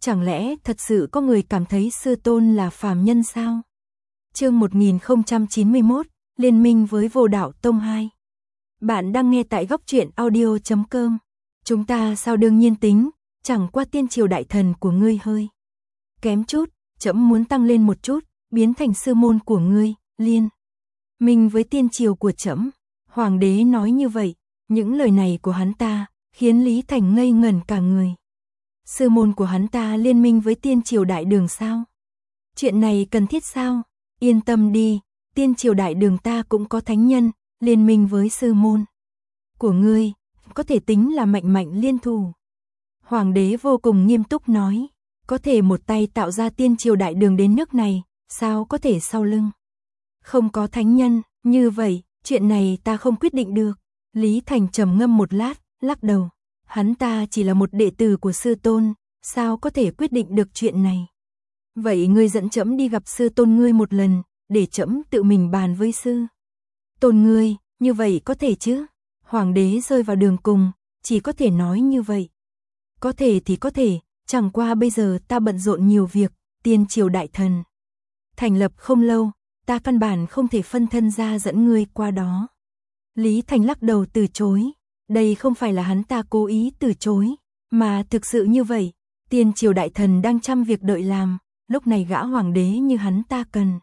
Chẳng lẽ thật sự có người cảm thấy sư tôn là phàm nhân sao? Chương 1091, Liên minh với Vô Đạo Tông 2. Bạn đang nghe tại góc truyện audio.com. Chúng ta sao đương nhiên tính, chẳng qua tiên triều đại thần của ngươi hơi kém chút, trẫm muốn tăng lên một chút, biến thành sư môn của ngươi, liên minh với tiên triều của trẫm. Hoàng đế nói như vậy, những lời này của hắn ta khiến Lý Thành ngây ngẩn cả người. Sư môn của hắn ta liên minh với tiên triều đại đường sao? Chuyện này cần thiết sao? Yên tâm đi, tiên triều đại đường ta cũng có thánh nhân, liên minh với sư môn của ngươi, có thể tính là mạnh mạnh liên thủ. Hoàng đế vô cùng nghiêm túc nói, có thể một tay tạo ra tiên triều đại đường đến nước này, sao có thể sau lưng không có thánh nhân, như vậy, chuyện này ta không quyết định được. Lý Thành trầm ngâm một lát, lắc đầu, hắn ta chỉ là một đệ tử của sư tôn, sao có thể quyết định được chuyện này. Vậy ngươi dẫn trẫm đi gặp sư tôn ngươi một lần, để trẫm tự mình bàn với sư tôn ngươi, như vậy có thể chứ? Hoàng đế rơi vào đường cùng, chỉ có thể nói như vậy. Có thể thì có thể, chẳng qua bây giờ ta bận rộn nhiều việc, tiên triều đại thần thành lập không lâu, ta căn bản không thể phân thân ra dẫn ngươi qua đó. Lý Thành lắc đầu từ chối, đây không phải là hắn ta cố ý từ chối, mà thực sự như vậy, tiên triều đại thần đang trăm việc đợi làm, lúc này gã hoàng đế như hắn ta cần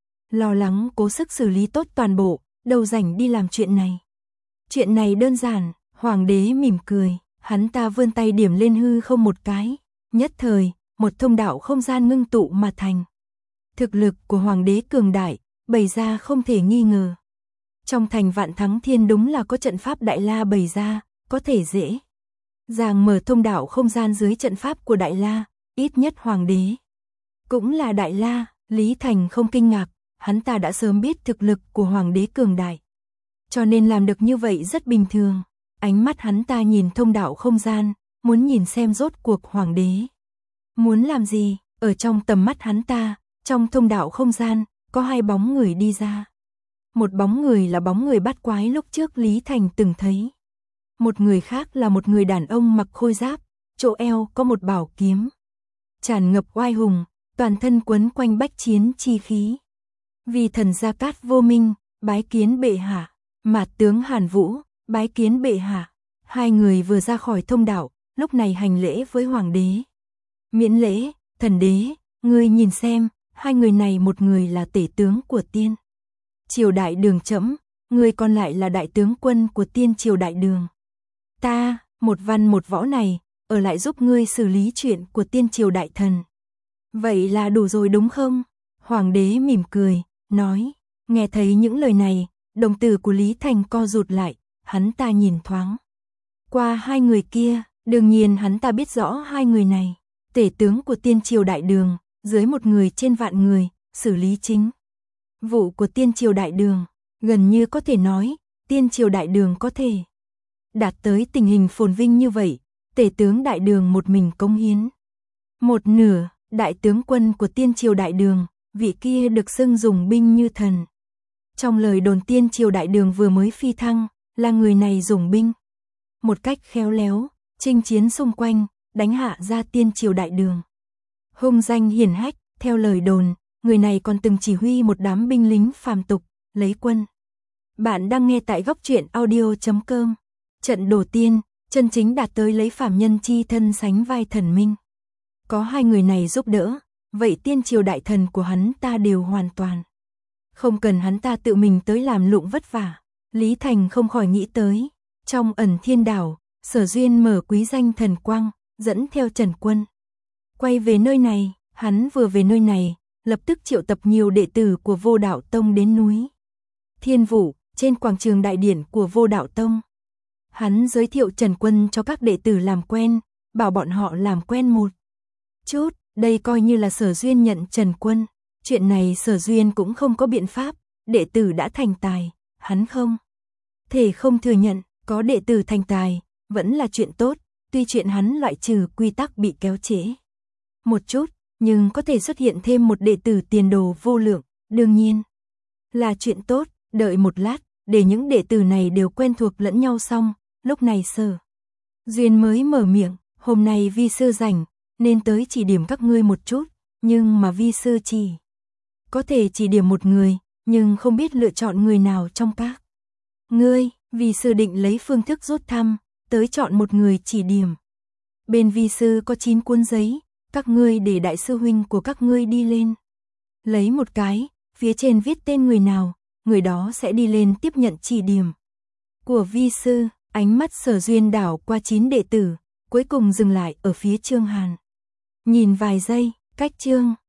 lo lắng cố sức xử lý tốt toàn bộ, đâu rảnh đi làm chuyện này. Chuyện này đơn giản, hoàng đế mỉm cười, hắn ta vươn tay điểm lên hư không một cái, nhất thời, một thông đạo không gian ngưng tụ mà thành. Thực lực của hoàng đế cường đại, bày ra không thể nghi ngờ. Trong thành Vạn Thắng Thiên đúng là có trận pháp Đại La bày ra, có thể dễ dàng mở thông đạo không gian dưới trận pháp của Đại La, ít nhất hoàng đế cũng là Đại La. Lý Thành không kinh ngạc, hắn ta đã sớm biết thực lực của hoàng đế cường đại, cho nên làm được như vậy rất bình thường. Ánh mắt hắn ta nhìn thông đạo không gian, muốn nhìn xem rốt cuộc hoàng đế muốn làm gì. Ở trong tầm mắt hắn ta, trong thông đạo không gian, có hai bóng người đi ra. Một bóng người là bóng người bắt quái lúc trước Lý Thành từng thấy. Một người khác là một người đàn ông mặc khôi giáp, chỗ eo có một bảo kiếm. Tràn ngập oai hùng, toàn thân quấn quanh bách chiến chi khí. Vì thần Gia Cát Vô Minh, bái kiến bệ hạ. Mạt tướng Hàn Vũ, bái kiến bệ hạ. Hai người vừa ra khỏi thông đạo, lúc này hành lễ với hoàng đế. Miễn lễ, thần đế, ngươi nhìn xem, hai người này một người là tể tướng của tiên triều đại đường trẫm, người còn lại là đại tướng quân của tiên triều đại đường. Ta, một văn một võ này, ở lại giúp ngươi xử lý chuyện của tiên triều đại thần. Vậy là đủ rồi đúng không? Hoàng đế mỉm cười, nói, nghe thấy những lời này, đồng tử của Lý Thành co rụt lại, hắn ta nhìn thoáng qua hai người kia, đương nhiên hắn ta biết rõ hai người này, tể tướng của tiên triều đại đường, dưới một người trên vạn người, xử lý chính vụ của tiên triều đại đường, gần như có thể nói, tiên triều đại đường có thể đạt tới tình hình phồn vinh như vậy, tể tướng đại đường một mình cống hiến một nửa. Đại tướng quân của tiên triều đại đường, vị kia được xưng dùng binh như thần. Trong lời đồn tiên triều đại đường vừa mới phi thăng, là người này dùng binh một cách khéo léo, chinh chiến xung quanh, đánh hạ ra tiên triều đại đường. Hung danh hiển hách, theo lời đồn, người này còn từng chỉ huy một đám binh lính phàm tục, lấy quân. Bạn đang nghe tại góc truyện audio.com. Trận đổ tiên, chân chính đạt tới lấy phàm nhân chi thân sánh vai thần minh. Có hai người này giúp đỡ, vậy tiên triều đại thần của hắn ta đều hoàn toàn không cần hắn ta tự mình tới làm lụng vất vả. Lý Thành không khỏi nghĩ tới, trong Ẩn Thiên Đảo, Sở Duyên mở quý danh thần quang, dẫn theo Trần Quân quay về nơi này. Hắn vừa về nơi này, lập tức triệu tập nhiều đệ tử của Vô Đạo Tông đến núi Thiên Vũ, trên quảng trường đại điển của Vô Đạo Tông. Hắn giới thiệu Trần Quân cho các đệ tử làm quen, bảo bọn họ làm quen một chút, đây coi như là Sở Duyên nhận Trần Quân. Chuyện này Sở Duyên cũng không có biện pháp, đệ tử đã thành tài, hắn không thể không thừa nhận, có đệ tử thành tài, vẫn là chuyện tốt, tuy chuyện hắn loại trừ quy tắc bị kéo trễ một chút, nhưng có thể xuất hiện thêm một đệ tử tiền đồ vô lượng, đương nhiên là chuyện tốt. Đợi một lát, để những đệ tử này đều quen thuộc lẫn nhau xong, lúc này Sở Duyên mới mở miệng, hôm nay vi sư rảnh, nên tới chỉ điểm các ngươi một chút, nhưng mà vi sư chỉ có thể chỉ điểm một người, nhưng không biết lựa chọn người nào trong các ngươi, vi sư định lấy phương thức rút thăm, tới chọn một người chỉ điểm. Bên vi sư có 9 cuốn giấy, các ngươi để đại sư huynh của các ngươi đi lên. Lấy một cái, phía trên viết tên người nào, người đó sẽ đi lên tiếp nhận chỉ điểm của vi sư. Ánh mắt Sở Duyên đảo qua 9 đệ tử, cuối cùng dừng lại ở phía Trương Hàn. Nhìn vài giây, cách Trương